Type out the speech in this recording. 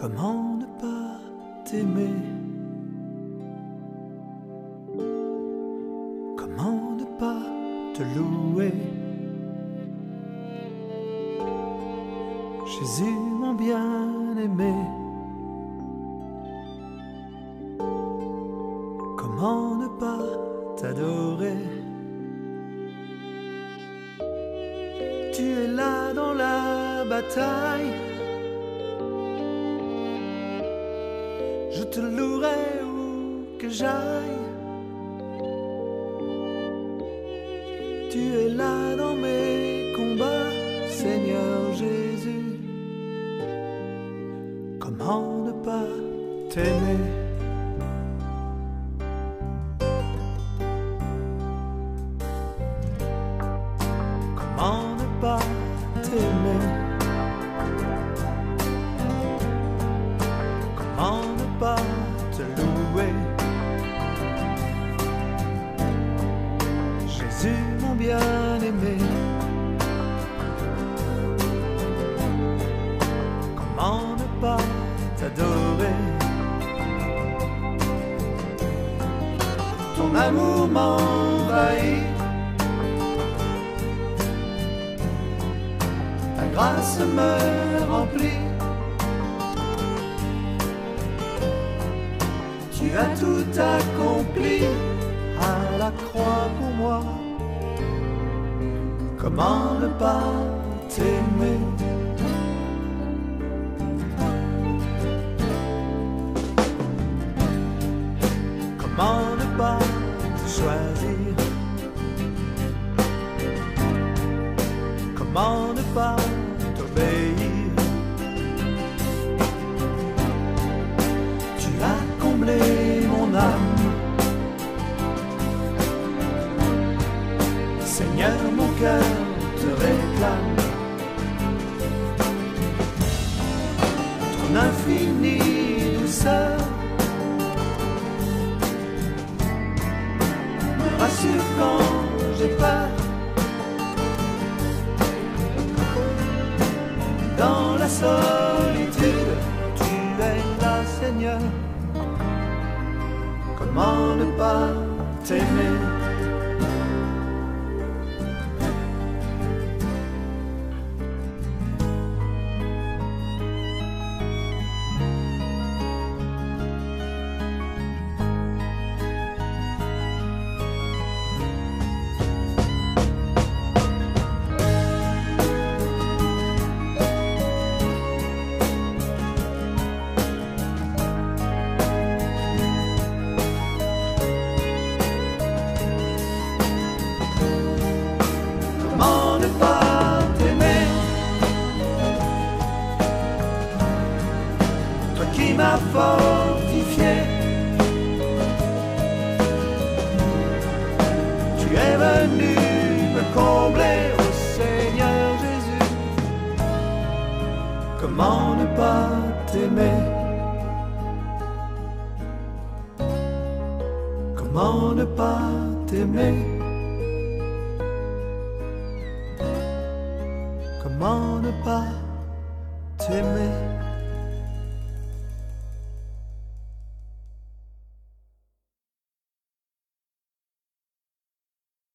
Comment ne pas t'aimer? Comment ne pas te louer? Jésus mon bien-aimé, comment ne pas t'adorer? Tu es là dans la bataille, je te louerai où que j'aille. Tu es là dans mes combats, Seigneur Jésus. Comment ne pas t'aimer? Comment ne pas t'aimer? Comment ne pas te louer? Jésus mon bien-aimé, comment ne pas t'adorer? Ton amour m'envahit, ta grâce me remplit. Tu as tout accompli à la croix pour moi. Comment ne pas t'aimer? Comment ne pas te choisir? Comment ne pas t'obéir? Tu as comblé mon âme, Seigneur, mon cœur te réclame. Ton infinie douceur me rassure quand j'ai peur. Dans la solitude, tu es là, Seigneur. Comment ne pas t'aimer? Comment ne pas t'aimer? Toi qui m'as fortifié, tu es venu me combler, ô Seigneur Jésus. Comment ne pas t'aimer? Comment ne pas t'aimer? Comment ne pas t'aimer?